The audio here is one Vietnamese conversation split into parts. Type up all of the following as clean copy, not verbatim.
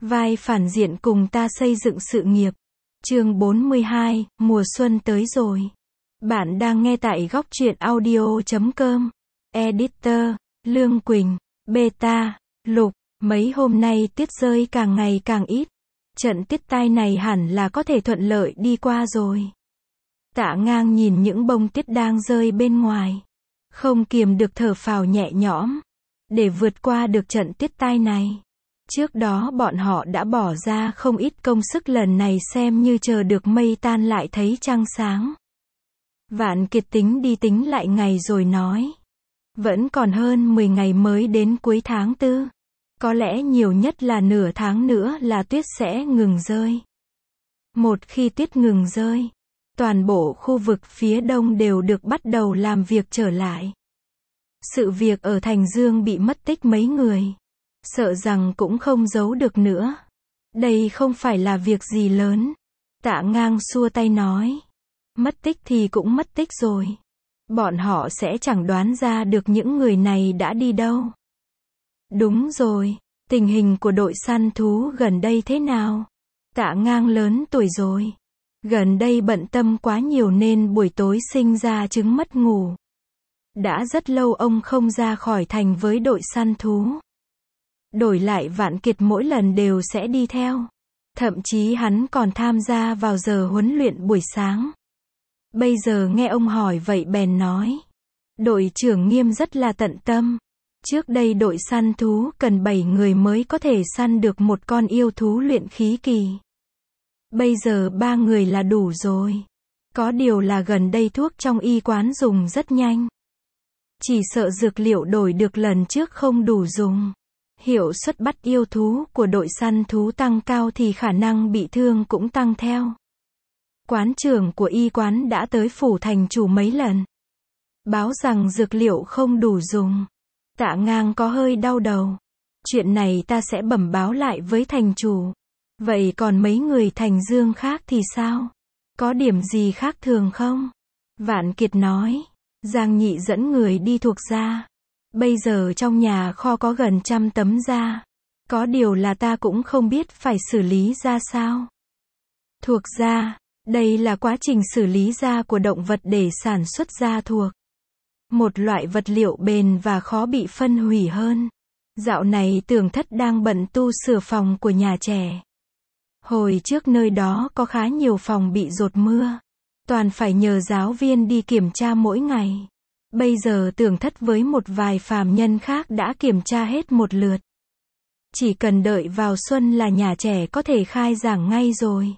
vai phản diện cùng ta xây dựng sự nghiệp. Chương 42, mùa xuân tới rồi. Bạn đang nghe tại góc truyện audio.com. Editor, Lương Quỳnh, Beta, Lục, mấy hôm nay tuyết rơi càng ngày càng ít. Trận tuyết tai này hẳn là có thể thuận lợi đi qua rồi. Tạ Ngang nhìn những bông tuyết đang rơi bên ngoài. Không kiềm được thở phào nhẹ nhõm. Để vượt qua được trận tuyết tai này. Trước đó bọn họ đã bỏ ra không ít công sức, lần này xem như chờ được mây tan lại thấy trăng sáng. Vạn Kiệt tính đi tính lại ngày rồi nói. Vẫn còn hơn 10 ngày mới đến cuối tháng 4. Có lẽ nhiều nhất là nửa tháng nữa là tuyết sẽ ngừng rơi. Một khi tuyết ngừng rơi, toàn bộ khu vực phía đông đều được bắt đầu làm việc trở lại. Sự việc ở Thành Dương bị mất tích mấy người. Sợ rằng cũng không giấu được nữa. Đây không phải là việc gì lớn. Tạ Ngang xua tay nói. Mất tích thì cũng mất tích rồi. Bọn họ sẽ chẳng đoán ra được những người này đã đi đâu. Đúng rồi, tình hình của đội săn thú gần đây thế nào? Tạ Ngang lớn tuổi rồi. Gần đây bận tâm quá nhiều nên buổi tối sinh ra chứng mất ngủ. Đã rất lâu ông không ra khỏi thành với đội săn thú. Đổi lại Vạn Kiệt mỗi lần đều sẽ đi theo. Thậm chí hắn còn tham gia vào giờ huấn luyện buổi sáng. Bây giờ nghe ông hỏi vậy bèn nói. Đội trưởng Nghiêm rất là tận tâm. Trước đây đội săn thú cần 7 người mới có thể săn được một con yêu thú luyện khí kỳ. Bây giờ 3 người là đủ rồi. Có điều là gần đây thuốc trong y quán dùng rất nhanh. Chỉ sợ dược liệu đổi được lần trước không đủ dùng. Hiệu suất bắt yêu thú của đội săn thú tăng cao thì khả năng bị thương cũng tăng theo. Quán trưởng của y quán đã tới phủ thành chủ mấy lần. Báo rằng dược liệu không đủ dùng. Tạ Ngang có hơi đau đầu. Chuyện này ta sẽ bẩm báo lại với thành chủ. Vậy còn mấy người Thành Dương khác thì sao? Có điểm gì khác thường không? Vạn Kiệt nói. Giang Nhị dẫn người đi thuộc gia. Bây giờ trong nhà kho có gần 100 tấm da. Có điều là ta cũng không biết phải xử lý ra sao. Thuộc da, đây là quá trình xử lý da của động vật để sản xuất da thuộc. Một loại vật liệu bền và khó bị phân hủy hơn. Dạo này Tưởng Thất đang bận tu sửa phòng của nhà trẻ. Hồi trước nơi đó có khá nhiều phòng bị dột mưa. Toàn phải nhờ giáo viên đi kiểm tra mỗi ngày. Bây giờ Tưởng Thất với một vài phàm nhân khác đã kiểm tra hết một lượt. Chỉ cần đợi vào xuân là nhà trẻ có thể khai giảng ngay rồi.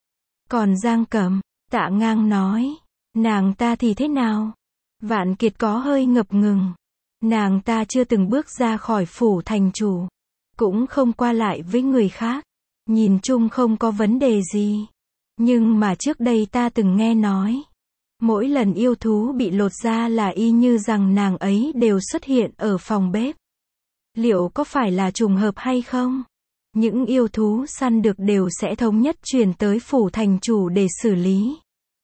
Còn Giang Cẩm, Tạ Ngang nói, nàng ta thì thế nào? Vạn Kiệt có hơi ngập ngừng. Nàng ta chưa từng bước ra khỏi phủ thành chủ. Cũng không qua lại với người khác. Nhìn chung không có vấn đề gì. Nhưng mà trước đây ta từng nghe nói. Mỗi lần yêu thú bị lột da là y như rằng nàng ấy đều xuất hiện ở phòng bếp. Liệu có phải là trùng hợp hay không? Những yêu thú săn được đều sẽ thống nhất chuyển tới phủ thành chủ để xử lý.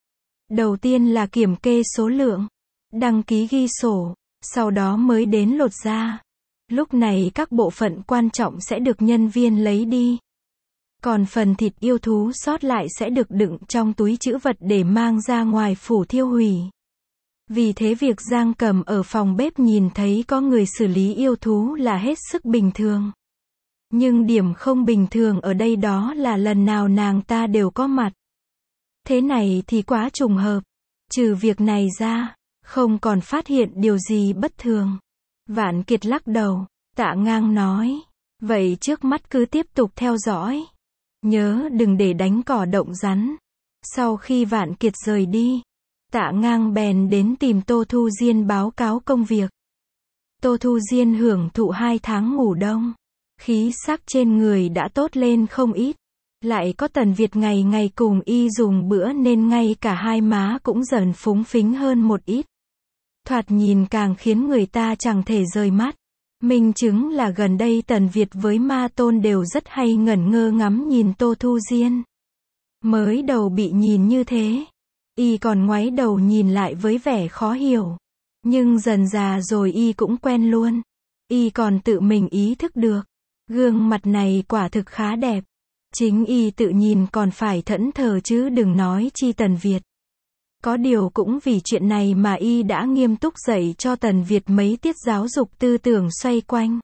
Đầu tiên là kiểm kê số lượng, đăng ký ghi sổ, sau đó mới đến lột da. Lúc này các bộ phận quan trọng sẽ được nhân viên lấy đi. Còn phần thịt yêu thú sót lại sẽ được đựng trong túi trữ vật để mang ra ngoài phủ thiêu hủy. Vì thế việc Giang Cẩm ở phòng bếp nhìn thấy có người xử lý yêu thú là hết sức bình thường. Nhưng điểm không bình thường ở đây đó là lần nào nàng ta đều có mặt. Thế này thì quá trùng hợp. Trừ việc này ra, không còn phát hiện điều gì bất thường. Vạn Kiệt lắc đầu. Tạ Ngang nói. Vậy trước mắt cứ tiếp tục theo dõi. Nhớ đừng để đánh cỏ động rắn. Sau khi Vạn Kiệt rời đi, Tạ Ngang bèn đến tìm Tô Thu Diên báo cáo công việc. Tô Thu Diên hưởng thụ 2 tháng ngủ đông. Khí sắc trên người đã tốt lên không ít. Lại có Tần Việt ngày ngày cùng y dùng bữa nên ngay cả hai má cũng dần phúng phính hơn một ít. Thoạt nhìn càng khiến người ta chẳng thể rời mắt. Minh chứng là gần đây Tần Việt với Ma Tôn đều rất hay ngẩn ngơ ngắm nhìn Tô Thu Diên. Mới đầu bị nhìn như thế, y còn ngoáy đầu nhìn lại với vẻ khó hiểu. Nhưng dần dà rồi y cũng quen luôn. Y còn tự mình ý thức được. Gương mặt này quả thực khá đẹp. Chính y tự nhìn còn phải thẫn thờ chứ đừng nói chi Tần Việt. Có điều cũng vì chuyện này mà y đã nghiêm túc dạy cho Tần Việt mấy tiết giáo dục tư tưởng xoay quanh.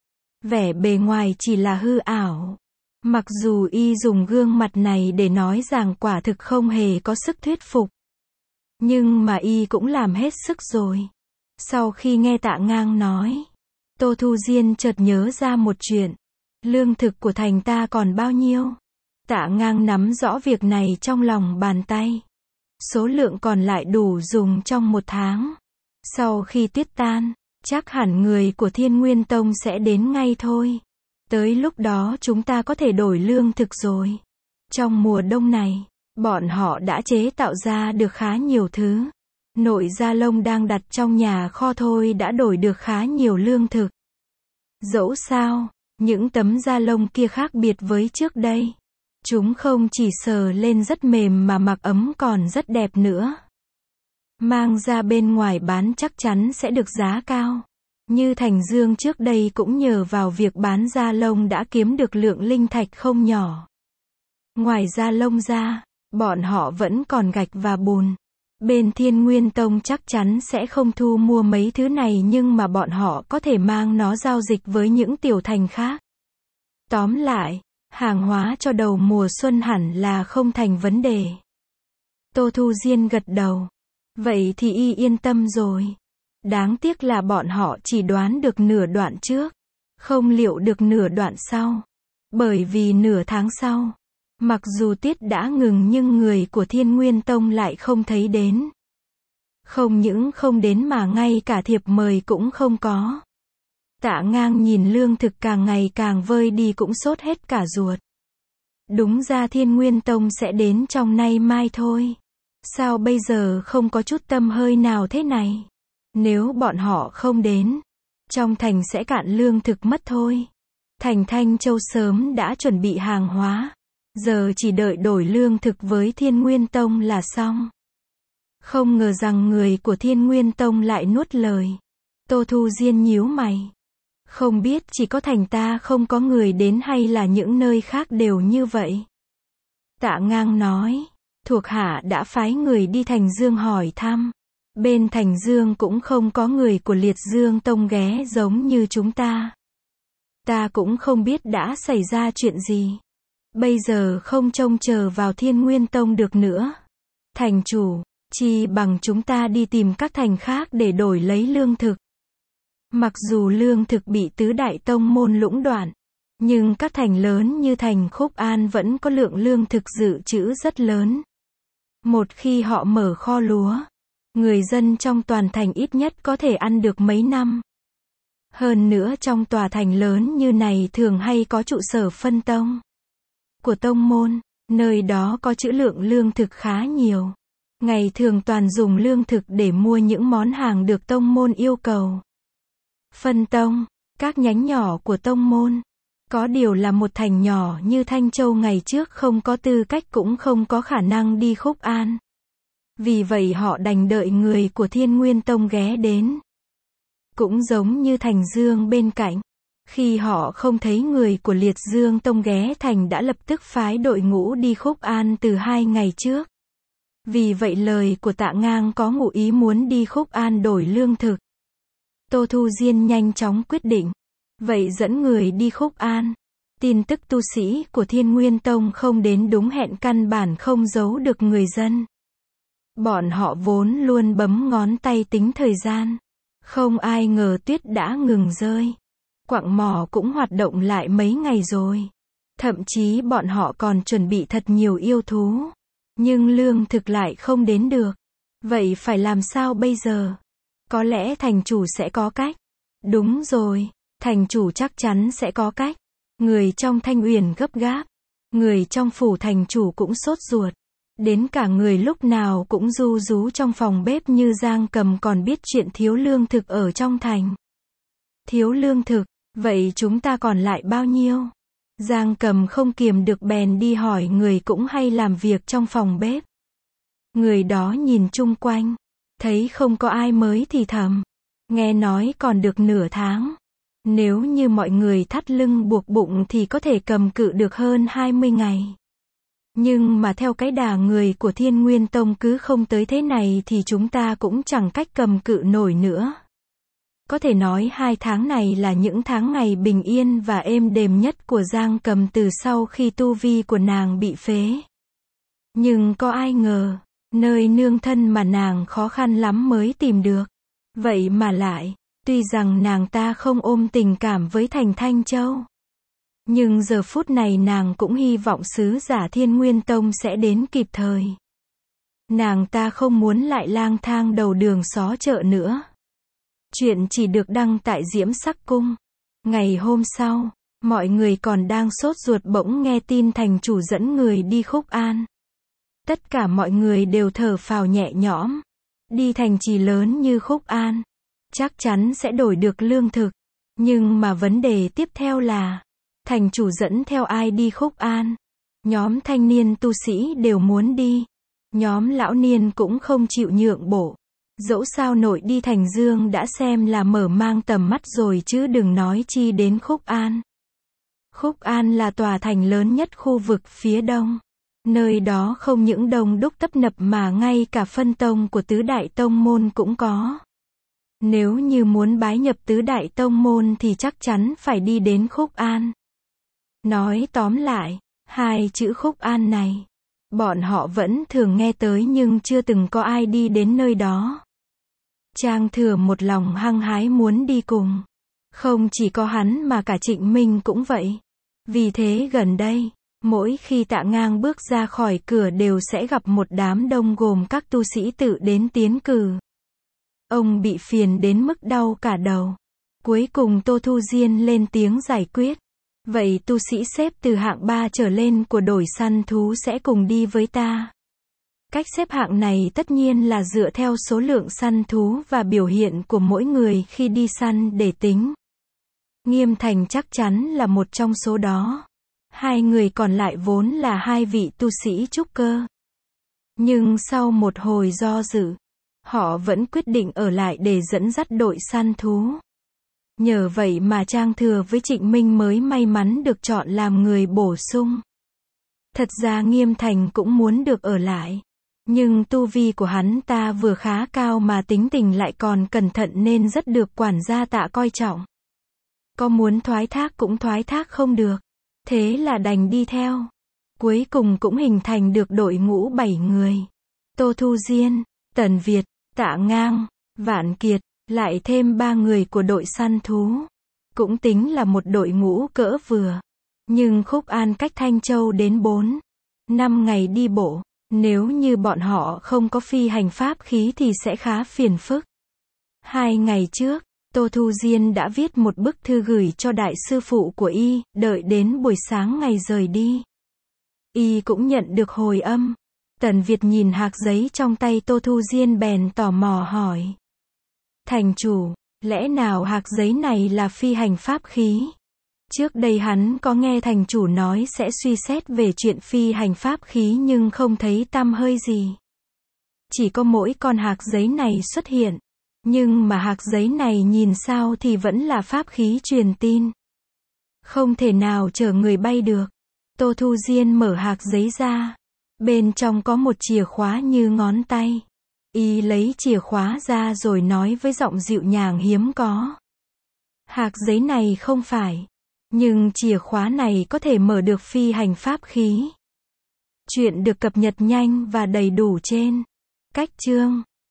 Vẻ bề ngoài chỉ là hư ảo. Mặc dù y dùng gương mặt này để nói rằng quả thực không hề có sức thuyết phục. Nhưng mà y cũng làm hết sức rồi. Sau khi nghe Tạ Ngang nói, Tô Thu Diên chợt nhớ ra một chuyện. Lương thực của thành ta còn bao nhiêu? Tạ Ngang nắm rõ việc này trong lòng bàn tay. Số lượng còn lại đủ dùng trong 1 tháng. Sau khi tuyết tan, chắc hẳn người của Thiên Nguyên Tông sẽ đến ngay thôi. Tới lúc đó chúng ta có thể đổi lương thực rồi. Trong mùa đông này, bọn họ đã chế tạo ra được khá nhiều thứ. Nội da lông đang đặt trong nhà kho thôi đã đổi được khá nhiều lương thực. Dẫu sao, những tấm da lông kia khác biệt với trước đây. Chúng không chỉ sờ lên rất mềm mà mặc ấm còn rất đẹp nữa. Mang ra bên ngoài bán chắc chắn sẽ được giá cao. Như Thành Dương trước đây cũng nhờ vào việc bán da lông đã kiếm được lượng linh thạch không nhỏ. Ngoài da lông ra, bọn họ vẫn còn gạch và bùn. Bên Thiên Nguyên Tông chắc chắn sẽ không thu mua mấy thứ này nhưng mà bọn họ có thể mang nó giao dịch với những tiểu thành khác. Tóm lại, hàng hóa cho đầu mùa xuân hẳn là không thành vấn đề. Tô Thu Diên gật đầu. Vậy thì y yên tâm rồi. Đáng tiếc là bọn họ chỉ đoán được nửa đoạn trước, không liệu được nửa đoạn sau. Bởi vì nửa tháng sau, mặc dù tiết đã ngừng nhưng người của Thiên Nguyên Tông lại không thấy đến. Không những không đến mà ngay cả thiệp mời cũng không có. Tạ Ngang nhìn lương thực càng ngày càng vơi đi cũng sốt hết cả ruột. Đúng ra Thiên Nguyên Tông sẽ đến trong nay mai thôi. Sao bây giờ không có chút tâm hơi nào thế này? Nếu bọn họ không đến, trong thành sẽ cạn lương thực mất thôi. Thành Thanh Châu sớm đã chuẩn bị hàng hóa. Giờ chỉ đợi đổi lương thực với Thiên Nguyên Tông là xong. Không ngờ rằng người của Thiên Nguyên Tông lại nuốt lời. Tô Thu Diên nhíu mày. Không biết chỉ có thành ta không có người đến hay là những nơi khác đều như vậy. Tạ Ngang nói, thuộc hạ đã phái người đi Thành Dương hỏi thăm. Bên Thành Dương cũng không có người của Liệt Dương Tông ghé giống như chúng ta. Ta cũng không biết đã xảy ra chuyện gì. Bây giờ không trông chờ vào Thiên Nguyên Tông được nữa. Thành chủ, chi bằng chúng ta đi tìm các thành khác để đổi lấy lương thực. Mặc dù lương thực bị tứ đại tông môn lũng đoạn, nhưng các thành lớn như thành Khúc An vẫn có lượng lương thực dự trữ rất lớn. Một khi họ mở kho lúa, người dân trong toàn thành ít nhất có thể ăn được mấy năm. Hơn nữa trong tòa thành lớn như này thường hay có trụ sở phân tông của tông môn, nơi đó có trữ lượng lương thực khá nhiều. Ngày thường toàn dùng lương thực để mua những món hàng được tông môn yêu cầu. Phân tông, các nhánh nhỏ của tông môn. Có điều là một thành nhỏ như Thanh Châu ngày trước không có tư cách cũng không có khả năng đi Khúc An. Vì vậy họ đành đợi người của Thiên Nguyên Tông ghé đến. Cũng giống như Thành Dương bên cạnh. Khi họ không thấy người của Liệt Dương Tông ghé thành đã lập tức phái đội ngũ đi Khúc An từ 2 ngày trước. Vì vậy lời của Tạ Ngang có ngụ ý muốn đi Khúc An đổi lương thực. Tô Thu Diên nhanh chóng quyết định. Vậy dẫn người đi Khúc An. Tin tức tu sĩ của Thiên Nguyên Tông không đến đúng hẹn căn bản không giấu được người dân. Bọn họ vốn luôn bấm ngón tay tính thời gian. Không ai ngờ tuyết đã ngừng rơi. Quặng mỏ cũng hoạt động lại mấy ngày rồi. Thậm chí bọn họ còn chuẩn bị thật nhiều yêu thú. Nhưng lương thực lại không đến được. Vậy phải làm sao bây giờ? Có lẽ thành chủ sẽ có cách. Đúng rồi, thành chủ chắc chắn sẽ có cách. Người trong Thanh Uyển gấp gáp. Người trong phủ thành chủ cũng sốt ruột. Đến cả người lúc nào cũng ru rú trong phòng bếp như Giang Cầm còn biết chuyện thiếu lương thực ở trong thành. Thiếu lương thực, vậy chúng ta còn lại bao nhiêu? Giang Cầm không kiềm được bèn đi hỏi người cũng hay làm việc trong phòng bếp. Người đó nhìn chung quanh, thấy không có ai mới thì thầm. Nghe nói còn được nửa tháng. Nếu như mọi người thắt lưng buộc bụng thì có thể cầm cự được hơn 20 ngày. Nhưng mà theo cái đà người của Thiên Nguyên Tông cứ không tới thế này thì chúng ta cũng chẳng cách cầm cự nổi nữa. Có thể nói 2 tháng này là những tháng ngày bình yên và êm đềm nhất của Giang Cầm từ sau khi tu vi của nàng bị phế. Nhưng có ai ngờ, nơi nương thân mà nàng khó khăn lắm mới tìm được. Vậy mà lại, tuy rằng nàng ta không ôm tình cảm với Thành Thanh Châu. Nhưng giờ phút này nàng cũng hy vọng sứ giả Thiên Nguyên Tông sẽ đến kịp thời. Nàng ta không muốn lại lang thang đầu đường xó chợ nữa. Chuyện chỉ được đăng tại Diễm Sắc Cung. Ngày hôm sau, mọi người còn đang sốt ruột bỗng nghe tin thành chủ dẫn người đi Khúc An. Tất cả mọi người đều thở phào nhẹ nhõm. Đi thành trì lớn như Khúc An, chắc chắn sẽ đổi được lương thực. Nhưng mà vấn đề tiếp theo là, thành chủ dẫn theo ai đi Khúc An? Nhóm thanh niên tu sĩ đều muốn đi. Nhóm lão niên cũng không chịu nhượng bộ. Dẫu sao nội đi Thành Dương đã xem là mở mang tầm mắt rồi chứ đừng nói chi đến Khúc An. Khúc An là tòa thành lớn nhất khu vực phía đông. Nơi đó không những đông đúc tấp nập mà ngay cả phân tông của tứ đại tông môn cũng có. Nếu như muốn bái nhập tứ đại tông môn thì chắc chắn phải đi đến Khúc An. Nói tóm lại, 2 chữ Khúc An này, bọn họ vẫn thường nghe tới nhưng chưa từng có ai đi đến nơi đó. Trang Thừa một lòng hăng hái muốn đi cùng. Không chỉ có hắn mà cả Trịnh Minh cũng vậy. Vì thế gần đây, mỗi khi Tạ Ngang bước ra khỏi cửa đều sẽ gặp một đám đông gồm các tu sĩ tự đến tiến cử. Ông bị phiền đến mức đau cả đầu. Cuối cùng Tô Thu Diên lên tiếng giải quyết. Vậy tu sĩ xếp từ hạng 3 trở lên của đội săn thú sẽ cùng đi với ta. Cách xếp hạng này tất nhiên là dựa theo số lượng săn thú và biểu hiện của mỗi người khi đi săn để tính. Nghiêm Thành chắc chắn là một trong số đó. 2 người còn lại vốn là 2 vị tu sĩ trúc cơ. Nhưng sau một hồi do dự, họ vẫn quyết định ở lại để dẫn dắt đội săn thú. Nhờ vậy mà Trang Thừa với Trịnh Minh mới may mắn được chọn làm người bổ sung. Thật ra Nghiêm Thành cũng muốn được ở lại. Nhưng tu vi của hắn ta vừa khá cao mà tính tình lại còn cẩn thận nên rất được quản gia Tạ coi trọng. Có muốn thoái thác cũng thoái thác không được. Thế là đành đi theo. Cuối cùng cũng hình thành được đội ngũ 7 người. Tô Thu Diên, Tần Việt, Tạ Ngang, Vạn Kiệt, lại thêm 3 người của đội săn thú. Cũng tính là một đội ngũ cỡ vừa. Nhưng Khúc An cách Thanh Châu đến 4-5 ngày đi bộ. Nếu như bọn họ không có phi hành pháp khí thì sẽ khá phiền phức. 2 ngày trước, Tô Thu Diên đã viết một bức thư gửi cho đại sư phụ của y, đợi đến buổi sáng ngày rời đi. Y cũng nhận được hồi âm. Tần Việt nhìn hạc giấy trong tay Tô Thu Diên bèn tò mò hỏi. Thành chủ, lẽ nào hạc giấy này là phi hành pháp khí? Trước đây hắn có nghe thành chủ nói sẽ suy xét về chuyện phi hành pháp khí nhưng không thấy tăm hơi gì. Chỉ có mỗi con hạc giấy này xuất hiện. Nhưng mà hạc giấy này nhìn sao thì vẫn là pháp khí truyền tin. Không thể nào chở người bay được. Tô Thu Diên mở hạc giấy ra. Bên trong có một chìa khóa như ngón tay. Y lấy chìa khóa ra rồi nói với giọng dịu nhàng hiếm có. Hạc giấy này không phải. Nhưng chìa khóa này có thể mở được phi hành pháp khí. Chuyện được cập nhật nhanh và đầy đủ trên Cách Chương.